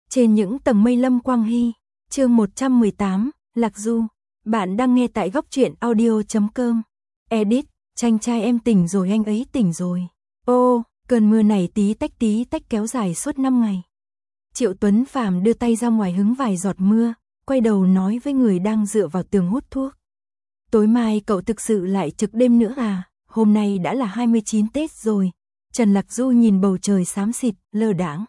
Trên những tầng mây Lâm Quang Hy, chương 118, Lạc Du. Bạn đang nghe tại góc truyện audio.com. Edit, chàng trai em tỉnh rồi, anh ấy tỉnh rồi. Ô, cơn mưa này tí tách kéo dài suốt 5 ngày. Triệu Tuấn Phàm đưa tay ra ngoài hứng vài giọt mưa, quay đầu nói với người đang dựa vào tường hút thuốc. Tối mai cậu thực sự lại trực đêm nữa à? Hôm nay đã là 29 Tết rồi. Trần Lạc Du nhìn bầu trời xám xịt, lơ đãng.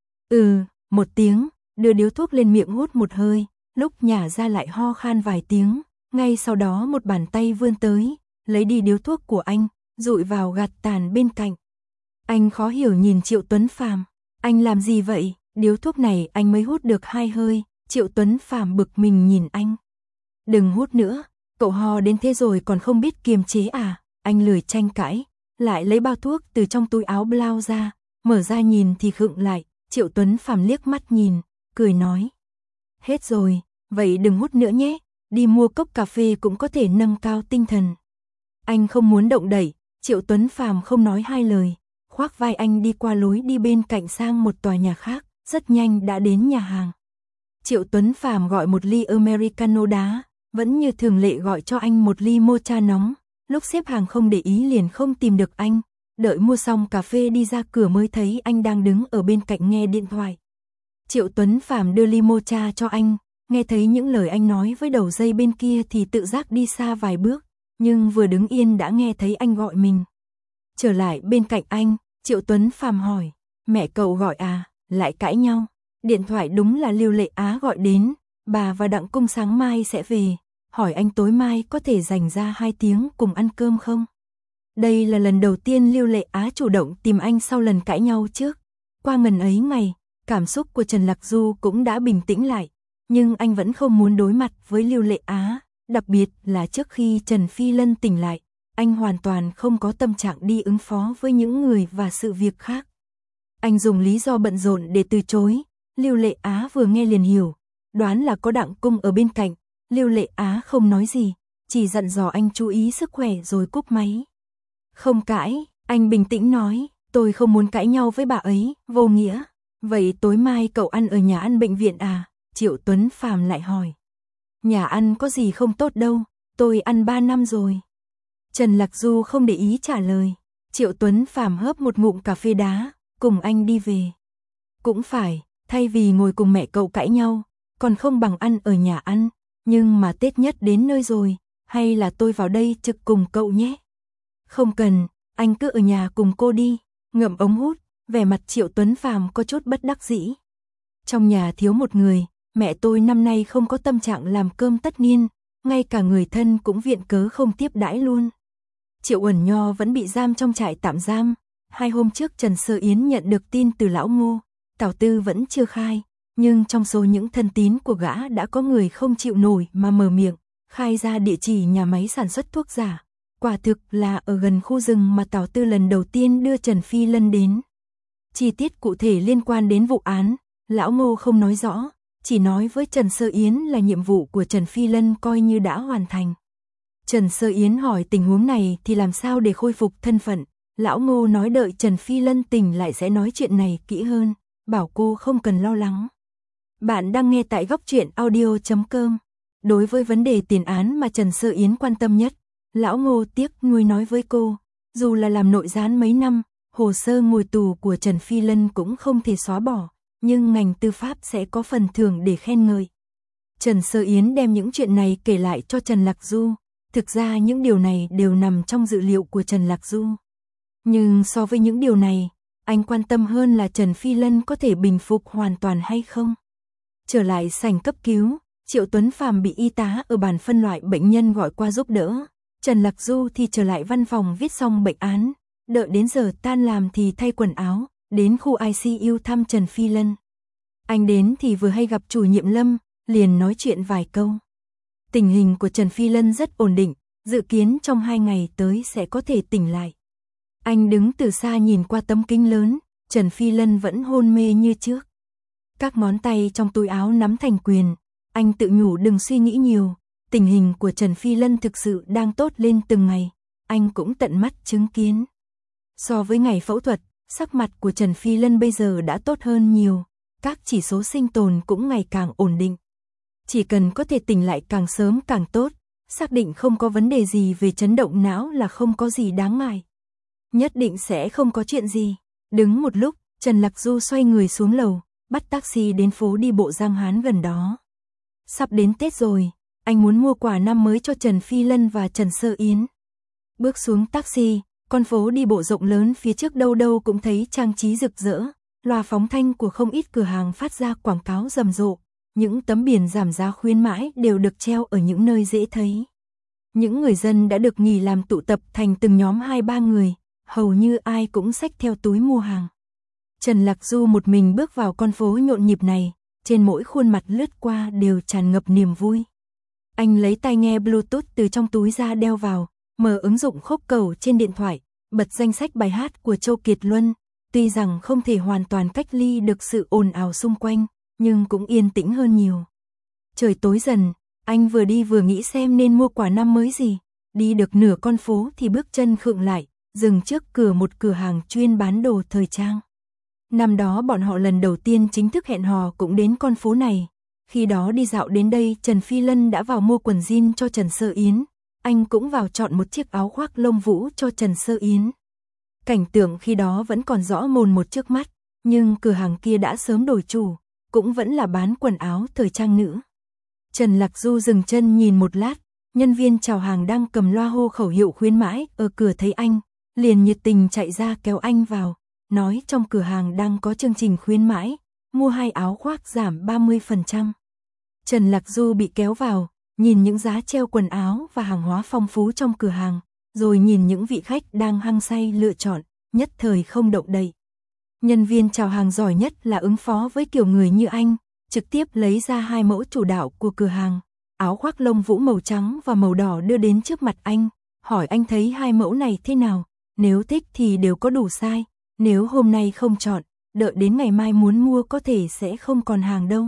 Một tiếng, đưa điếu thuốc lên miệng hút một hơi, lúc nhả ra lại ho khan vài tiếng, ngay sau đó một bàn tay vươn tới, lấy đi điếu thuốc của anh, dụi vào gạt tàn bên cạnh. Anh khó hiểu nhìn Triệu Tuấn Phàm, anh làm gì vậy? Điếu thuốc này anh mới hút được 2 hơi. Triệu Tuấn Phàm bực mình nhìn anh. Đừng hút nữa, cậu ho đến thế rồi còn không biết kiềm chế à? Anh lười tranh cãi, lại lấy bao thuốc từ trong túi áo blau ra, mở ra nhìn thì khựng lại. Triệu Tuấn Phàm liếc mắt nhìn, cười nói. Hết rồi, vậy đừng hút nữa nhé, đi mua cốc cà phê cũng có thể nâng cao tinh thần. Anh không muốn động đậy, Triệu Tuấn Phàm không nói hai lời, khoác vai anh đi qua lối đi bên cạnh sang một tòa nhà khác, rất nhanh đã đến nhà hàng. Triệu Tuấn Phàm gọi một ly Americano đá, vẫn như thường lệ gọi cho anh một ly mocha nóng, lúc xếp hàng không để ý liền không tìm được anh. Đợi mua xong cà phê đi ra cửa mới thấy anh đang đứng ở bên cạnh nghe điện thoại. Triệu Tuấn Phàm đưa ly mocha cho anh, nghe thấy những lời anh nói với đầu dây bên kia thì tự giác đi xa vài bước, nhưng vừa đứng yên đã nghe thấy anh gọi mình. Trở lại bên cạnh anh, Triệu Tuấn Phàm hỏi, mẹ cậu gọi à, lại cãi nhau. Điện thoại đúng là Lưu Lệ Á gọi đến, bà và Đặng Cung sáng mai sẽ về, hỏi anh tối mai có thể dành ra 2 tiếng cùng ăn cơm không. Đây là lần đầu tiên Lưu Lệ Á chủ động tìm anh sau lần cãi nhau trước. Qua ngần ấy ngày, cảm xúc của Trần Lạc Du cũng đã bình tĩnh lại, nhưng anh vẫn không muốn đối mặt với Lưu Lệ Á, đặc biệt là trước khi Trần Phi Lân tỉnh lại, anh hoàn toàn không có tâm trạng đi ứng phó với những người và sự việc khác. Anh dùng lý do bận rộn để từ chối. Lưu Lệ Á vừa nghe liền hiểu, đoán là có Đặng Cung ở bên cạnh. Lưu Lệ Á không nói gì, chỉ dặn dò anh chú ý sức khỏe rồi cúp máy. Không cãi, anh bình tĩnh nói, tôi không muốn cãi nhau với bà ấy, vô nghĩa. Vậy tối mai cậu ăn ở nhà ăn bệnh viện à? Triệu Tuấn Phàm lại hỏi. Nhà ăn có gì không tốt đâu, tôi ăn 3 năm rồi. Trần Lạc Du không để ý trả lời. Triệu Tuấn Phàm hớp một ngụm cà phê đá, cùng anh đi về. Cũng phải, thay vì ngồi cùng mẹ cậu cãi nhau, còn không bằng ăn ở nhà ăn. Nhưng mà Tết nhất đến nơi rồi, hay là tôi vào đây trực cùng cậu nhé? Không cần, anh cứ ở nhà cùng cô đi. Ngậm ống hút, vẻ mặt Triệu Tuấn Phàm có chút bất đắc dĩ. Trong nhà thiếu một người, mẹ tôi năm nay không có tâm trạng làm cơm tất niên, ngay cả người thân cũng viện cớ không tiếp đãi luôn. Triệu Uẩn Nho vẫn bị giam trong trại tạm giam. 2 hôm trước Trần Sơ Yến nhận được tin từ lão Ngô, Tào Tư vẫn chưa khai, nhưng trong số những thân tín của gã đã có người không chịu nổi mà mở miệng, khai ra địa chỉ nhà máy sản xuất thuốc giả. Quả thực là ở gần khu rừng mà Tào Tư lần đầu tiên đưa Trần Phi Lân đến. Chi tiết cụ thể liên quan đến vụ án, lão Ngô không nói rõ, chỉ nói với Trần Sơ Yến là nhiệm vụ của Trần Phi Lân coi như đã hoàn thành. Trần Sơ Yến hỏi tình huống này thì làm sao để khôi phục thân phận. Lão Ngô nói đợi Trần Phi Lân tỉnh lại sẽ nói chuyện này kỹ hơn, bảo cô không cần lo lắng. Bạn đang nghe tại góc truyện audio.com. Đối với vấn đề tiền án mà Trần Sơ Yến quan tâm nhất, lão Ngô tiếc nuối nói với cô, dù là làm nội gián mấy năm, hồ sơ ngồi tù của Trần Phi Lân cũng không thể xóa bỏ, nhưng ngành tư pháp sẽ có phần thưởng để khen ngợi. Trần Sơ Yến đem những chuyện này kể lại cho Trần Lạc Du, thực ra những điều này đều nằm trong dự liệu của Trần Lạc Du. Nhưng so với những điều này, anh quan tâm hơn là Trần Phi Lân có thể bình phục hoàn toàn hay không. Trở lại sảnh cấp cứu, Triệu Tuấn Phàm bị y tá ở bàn phân loại bệnh nhân gọi qua giúp đỡ. Trần Lạc Du thì trở lại văn phòng viết xong bệnh án, đợi đến giờ tan làm thì thay quần áo, đến khu ICU thăm Trần Phi Lân. Anh đến thì vừa hay gặp chủ nhiệm Lâm, liền nói chuyện vài câu. Tình hình của Trần Phi Lân rất ổn định, dự kiến trong 2 ngày tới sẽ có thể tỉnh lại. Anh đứng từ xa nhìn qua tấm kính lớn, Trần Phi Lân vẫn hôn mê như trước. Các ngón tay trong túi áo nắm thành quyền, anh tự nhủ đừng suy nghĩ nhiều, tình hình của Trần Phi Lân thực sự đang tốt lên từng ngày, anh cũng tận mắt chứng kiến. So với ngày phẫu thuật, sắc mặt của Trần Phi Lân bây giờ đã tốt hơn nhiều, các chỉ số sinh tồn cũng ngày càng ổn định. Chỉ cần có thể tỉnh lại càng sớm càng tốt, xác định không có vấn đề gì về chấn động não là không có gì đáng ngại. Nhất định sẽ không có chuyện gì. Đứng một lúc, Trần Lạc Du xoay người xuống lầu, bắt taxi đến phố đi bộ Giang Hán gần đó. Sắp đến Tết rồi, anh muốn mua quà năm mới cho Trần Phi Lân và Trần Sơ Yến. Bước xuống taxi, con phố đi bộ rộng lớn phía trước đâu đâu cũng thấy trang trí rực rỡ, loa phóng thanh của không ít cửa hàng phát ra quảng cáo rầm rộ, những tấm biển giảm giá khuyến mãi đều được treo ở những nơi dễ thấy. Những người dân đã được nghỉ làm tụ tập thành từng nhóm 2-3 người, hầu như ai cũng xách theo túi mua hàng. Trần Lạc Du một mình bước vào con phố nhộn nhịp này, trên mỗi khuôn mặt lướt qua đều tràn ngập niềm vui. Anh lấy tai nghe Bluetooth từ trong túi ra đeo vào, mở ứng dụng khúc cầu trên điện thoại, bật danh sách bài hát của Châu Kiệt Luân. Tuy rằng không thể hoàn toàn cách ly được sự ồn ào xung quanh, nhưng cũng yên tĩnh hơn nhiều. Trời tối dần, anh vừa đi vừa nghĩ xem nên mua quà năm mới gì. Đi được nửa con phố thì bước chân khựng lại, dừng trước cửa một cửa hàng chuyên bán đồ thời trang. Năm đó bọn họ lần đầu tiên chính thức hẹn hò cũng đến con phố này. Khi đó đi dạo đến đây, Trần Phi Lân đã vào mua quần jean cho Trần Sơ Yến. Anh cũng vào chọn một chiếc áo khoác lông vũ cho Trần Sơ Yến. Cảnh tượng khi đó vẫn còn rõ mồn một trước mắt, nhưng cửa hàng kia đã sớm đổi chủ, cũng vẫn là bán quần áo thời trang nữ. Trần Lạc Du dừng chân nhìn một lát, nhân viên chào hàng đang cầm loa hô khẩu hiệu khuyến mãi ở cửa thấy anh, liền nhiệt tình chạy ra kéo anh vào, nói trong cửa hàng đang có chương trình khuyến mãi, mua 2 áo khoác giảm 30%. Trần Lạc Du bị kéo vào, nhìn những giá treo quần áo và hàng hóa phong phú trong cửa hàng, rồi nhìn những vị khách đang hăng say lựa chọn, nhất thời không động đậy. Nhân viên chào hàng giỏi nhất là ứng phó với kiểu người như anh, trực tiếp lấy ra 2 mẫu chủ đạo của cửa hàng, áo khoác lông vũ màu trắng và màu đỏ đưa đến trước mặt anh, hỏi anh thấy 2 mẫu này thế nào, nếu thích thì đều có đủ size, nếu hôm nay không chọn, đợi đến ngày mai muốn mua có thể sẽ không còn hàng đâu.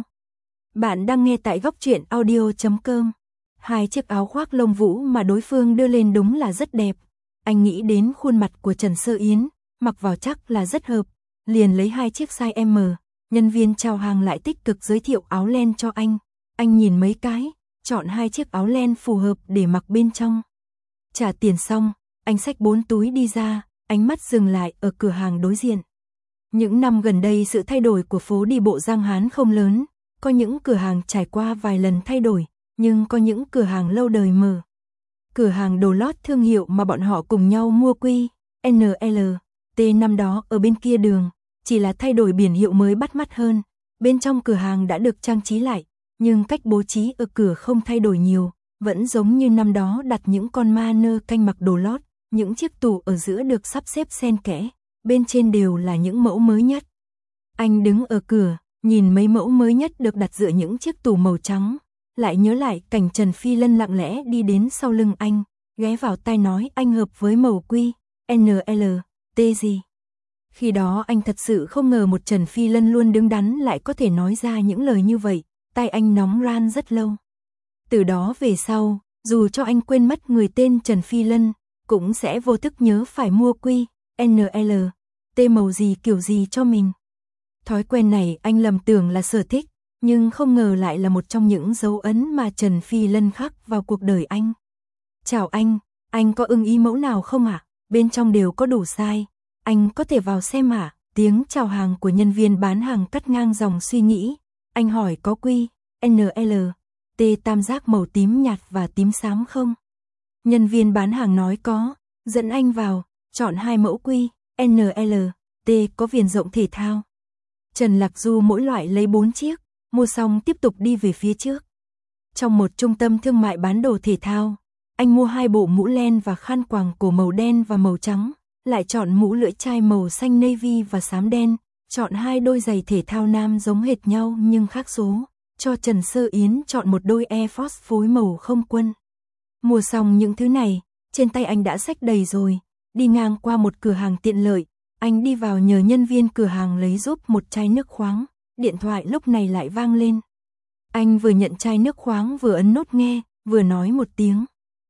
Bạn đang nghe tại góc truyện audio.com. 2 chiếc áo khoác lông vũ mà đối phương đưa lên đúng là rất đẹp. Anh nghĩ đến khuôn mặt của Trần Sơ Yến, mặc vào chắc là rất hợp, liền lấy 2 chiếc size M. Nhân viên chào hàng lại tích cực giới thiệu áo len cho anh. Anh nhìn mấy cái, chọn 2 chiếc áo len phù hợp để mặc bên trong. Trả tiền xong, anh xách 4 túi đi ra, ánh mắt dừng lại ở cửa hàng đối diện. Những năm gần đây sự thay đổi của phố đi bộ Giang Hán không lớn, có những cửa hàng trải qua vài lần thay đổi, nhưng có những cửa hàng lâu đời mở. Cửa hàng đồ lót thương hiệu mà bọn họ cùng nhau mua quy, NL, T năm đó ở bên kia đường, chỉ là thay đổi biển hiệu mới bắt mắt hơn. Bên trong cửa hàng đã được trang trí lại, nhưng cách bố trí ở cửa không thay đổi nhiều, vẫn giống như năm đó đặt những con ma nơ canh mặc đồ lót, những chiếc tủ ở giữa được sắp xếp xen kẽ, bên trên đều là những mẫu mới nhất. Anh đứng ở cửa, nhìn mấy mẫu mới nhất được đặt giữa những chiếc tủ màu trắng, lại nhớ lại cảnh Trần Phi Lân lặng lẽ đi đến sau lưng anh, ghé vào tai nói anh hợp với màu quy, NL, T gì. Khi đó anh thật sự không ngờ một Trần Phi Lân luôn đứng đắn lại có thể nói ra những lời như vậy, tai anh nóng ran rất lâu. Từ đó về sau, dù cho anh quên mất người tên Trần Phi Lân, cũng sẽ vô thức nhớ phải mua quy, NL, T màu gì kiểu gì cho mình. Thói quen này anh lầm tưởng là sở thích, nhưng không ngờ lại là một trong những dấu ấn mà Trần Phi Lân khắc vào cuộc đời anh. Chào anh có ưng ý mẫu nào không ạ? Bên trong đều có đủ size, anh có thể vào xem ạ? Tiếng chào hàng của nhân viên bán hàng cắt ngang dòng suy nghĩ. Anh hỏi có quy, NL, T tam giác màu tím nhạt và tím xám không? Nhân viên bán hàng nói có, dẫn anh vào, chọn 2 mẫu quy, NL, T có viền rộng thể thao. Trần Lạc Du mỗi loại lấy 4 chiếc, mua xong tiếp tục đi về phía trước. Trong một trung tâm thương mại bán đồ thể thao, anh mua 2 bộ mũ len và khăn quàng cổ màu đen và màu trắng, lại chọn mũ lưỡi chai màu xanh navy và xám đen, chọn 2 đôi giày thể thao nam giống hệt nhau nhưng khác số, cho Trần Sơ Yến chọn một đôi Air Force phối màu không quân. Mua xong những thứ này, trên tay anh đã xách đầy rồi, đi ngang qua một cửa hàng tiện lợi, anh đi vào nhờ nhân viên cửa hàng lấy giúp một chai nước khoáng, điện thoại lúc này lại vang lên. Anh vừa nhận chai nước khoáng vừa ấn nút nghe, vừa nói một tiếng.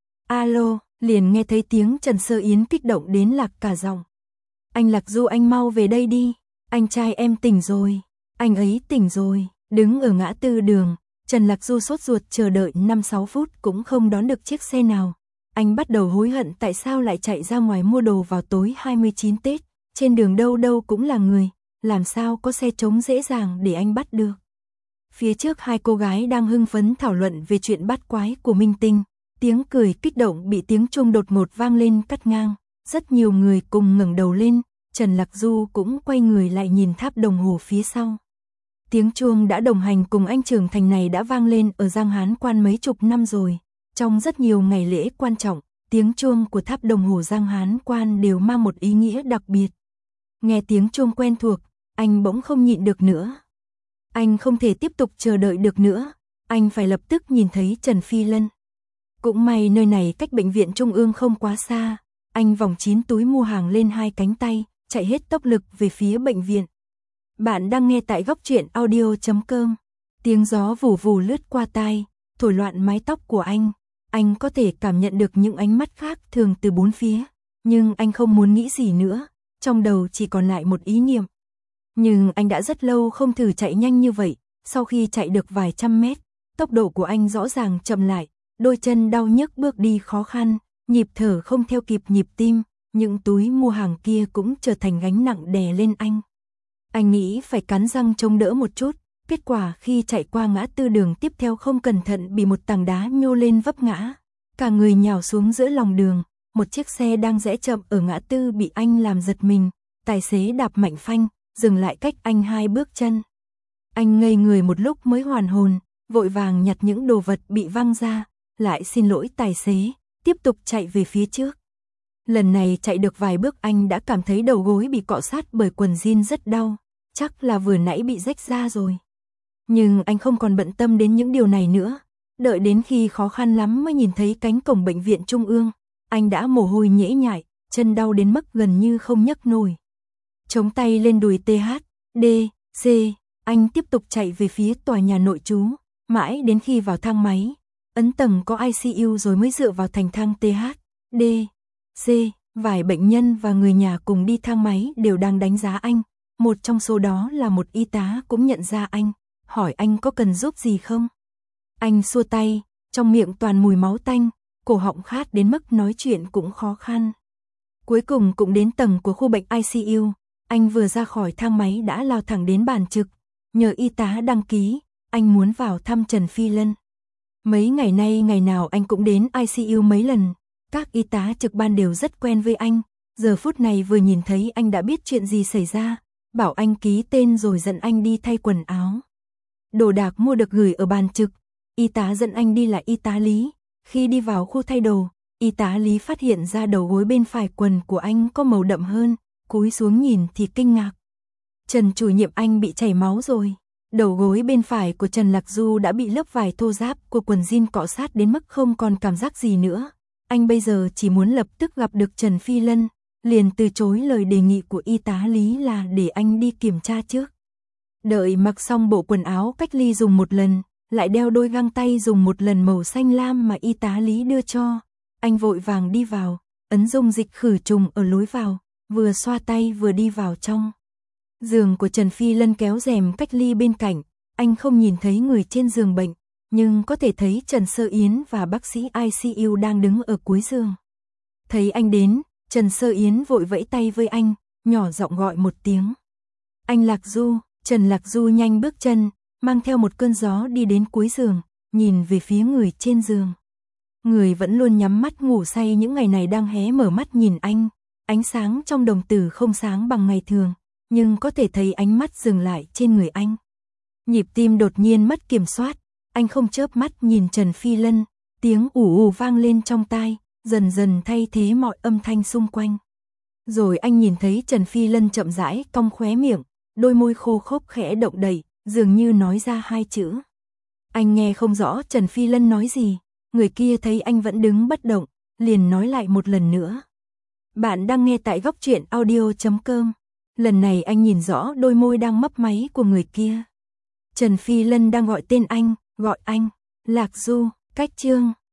Alo, liền nghe thấy tiếng Trần Sơ Yến kích động đến lạc cả giọng. Anh Lạc Du anh mau về đây đi, anh trai em tỉnh rồi. Anh ấy tỉnh rồi, đứng ở ngã tư đường, Trần Lạc Du sốt ruột chờ đợi 5-6 phút cũng không đón được chiếc xe nào. Anh bắt đầu hối hận tại sao lại chạy ra ngoài mua đồ vào tối 29 Tết, trên đường đâu đâu cũng là người, làm sao có xe trống dễ dàng để anh bắt được. Phía trước hai cô gái đang hưng phấn thảo luận về chuyện bắt quái của Minh Tinh, tiếng cười kích động bị tiếng chuông đột ngột vang lên cắt ngang, rất nhiều người cùng ngẩng đầu lên, Trần Lạc Du cũng quay người lại nhìn tháp đồng hồ phía sau. Tiếng chuông đã đồng hành cùng anh trưởng thành này đã vang lên ở Giang Hán Quan mấy chục năm rồi. Trong rất nhiều ngày lễ quan trọng, tiếng chuông của tháp đồng hồ Giang Hán Quan đều mang một ý nghĩa đặc biệt. Nghe tiếng chuông quen thuộc, anh bỗng không nhịn được nữa. Anh không thể tiếp tục chờ đợi được nữa, anh phải lập tức nhìn thấy Trần Phi Lân. Cũng may nơi này cách bệnh viện Trung ương không quá xa, anh vòng 9 túi mua hàng lên 2 cánh tay, chạy hết tốc lực về phía bệnh viện. Bạn đang nghe tại góc truyện audio.com. Tiếng gió vù vù lướt qua tai, thổi loạn mái tóc của anh có thể cảm nhận được những ánh mắt khác thường từ bốn phía, nhưng anh không muốn nghĩ gì nữa, trong đầu chỉ còn lại một ý niệm. Nhưng anh đã rất lâu không thử chạy nhanh như vậy, sau khi chạy được vài trăm mét, tốc độ của anh rõ ràng chậm lại, đôi chân đau nhức bước đi khó khăn, nhịp thở không theo kịp nhịp tim, những túi mua hàng kia cũng trở thành gánh nặng đè lên anh. Anh nghĩ phải cắn răng chống đỡ một chút, kết quả khi chạy qua ngã tư đường tiếp theo không cẩn thận bị một tảng đá nhô lên vấp ngã. Cả người nhào xuống giữa lòng đường, một chiếc xe đang rẽ chậm ở ngã tư bị anh làm giật mình, tài xế đạp mạnh phanh, dừng lại cách anh 2 bước chân. Anh ngây người một lúc mới hoàn hồn, vội vàng nhặt những đồ vật bị văng ra, lại xin lỗi tài xế, tiếp tục chạy về phía trước. Lần này chạy được vài bước anh đã cảm thấy đầu gối bị cọ sát bởi quần jean rất đau, chắc là vừa nãy bị rách ra rồi. Nhưng anh không còn bận tâm đến những điều này nữa, đợi đến khi khó khăn lắm mới nhìn thấy cánh cổng bệnh viện Trung ương, anh đã mồ hôi nhễ nhại, chân đau đến mức gần như không nhấc nổi. Chống tay lên đùi TH, D, C, anh tiếp tục chạy về phía tòa nhà nội trú, mãi đến khi vào thang máy, ấn tầng có ICU rồi mới dựa vào thành thang TH, D, C, vài bệnh nhân và người nhà cùng đi thang máy đều đang đánh giá anh, một trong số đó là một y tá cũng nhận ra anh, hỏi anh có cần giúp gì không. Anh xua tay, trong miệng toàn mùi máu tanh, cổ họng khát đến mức nói chuyện cũng khó khăn. Cuối cùng cũng đến tầng của khu bệnh ICU, anh vừa ra khỏi thang máy đã lao thẳng đến bàn trực, nhờ y tá đăng ký, anh muốn vào thăm Trần Phi Lân. Mấy ngày nay ngày nào anh cũng đến ICU mấy lần, các y tá trực ban đều rất quen với anh, giờ phút này vừa nhìn thấy anh đã biết chuyện gì xảy ra, bảo anh ký tên rồi dẫn anh đi thay quần áo. Đồ đạc mua được gửi ở bàn trực, y tá dẫn anh đi là y tá Lý, khi đi vào khu thay đồ, y tá Lý phát hiện ra đầu gối bên phải quần của anh có màu đậm hơn, cúi xuống nhìn thì kinh ngạc. Trần chủ nhiệm anh bị chảy máu rồi. Đầu gối bên phải của Trần Lạc Du đã bị lớp vải thô ráp của quần jean cọ sát đến mức không còn cảm giác gì nữa. Anh bây giờ chỉ muốn lập tức gặp được Trần Phi Lân, liền từ chối lời đề nghị của y tá Lý là để anh đi kiểm tra trước. Đợi mặc xong bộ quần áo cách ly dùng một lần, lại đeo đôi găng tay dùng một lần màu xanh lam mà y tá Lý đưa cho. Anh vội vàng đi vào, ấn dung dịch khử trùng ở lối vào, vừa xoa tay vừa đi vào trong. Giường của Trần Phi Lân kéo rèm cách ly bên cạnh, anh không nhìn thấy người trên giường bệnh, nhưng có thể thấy Trần Sơ Yến và bác sĩ ICU đang đứng ở cuối giường. Thấy anh đến, Trần Sơ Yến vội vẫy tay với anh, nhỏ giọng gọi một tiếng. Anh Lạc Du, Trần Lạc Du nhanh bước chân, mang theo một cơn gió đi đến cuối giường, nhìn về phía người trên giường. Người vẫn luôn nhắm mắt ngủ say những ngày này đang hé mở mắt nhìn anh, ánh sáng trong đồng tử không sáng bằng ngày thường, nhưng có thể thấy ánh mắt dừng lại trên người anh. Nhịp tim đột nhiên mất kiểm soát, anh không chớp mắt nhìn Trần Phi Lân, tiếng ù ù vang lên trong tai, dần dần thay thế mọi âm thanh xung quanh. Rồi anh nhìn thấy Trần Phi Lân chậm rãi cong khóe miệng, đôi môi khô khốc khẽ động đậy, dường như nói ra hai chữ. Anh nghe không rõ Trần Phi Lân nói gì, người kia thấy anh vẫn đứng bất động, liền nói lại một lần nữa. Bạn đang nghe tại góc truyện audio.com. Lần này anh nhìn rõ đôi môi đang mấp máy của người kia. Trần Phi Lân đang gọi tên anh, gọi anh, Lạc Du, cách chương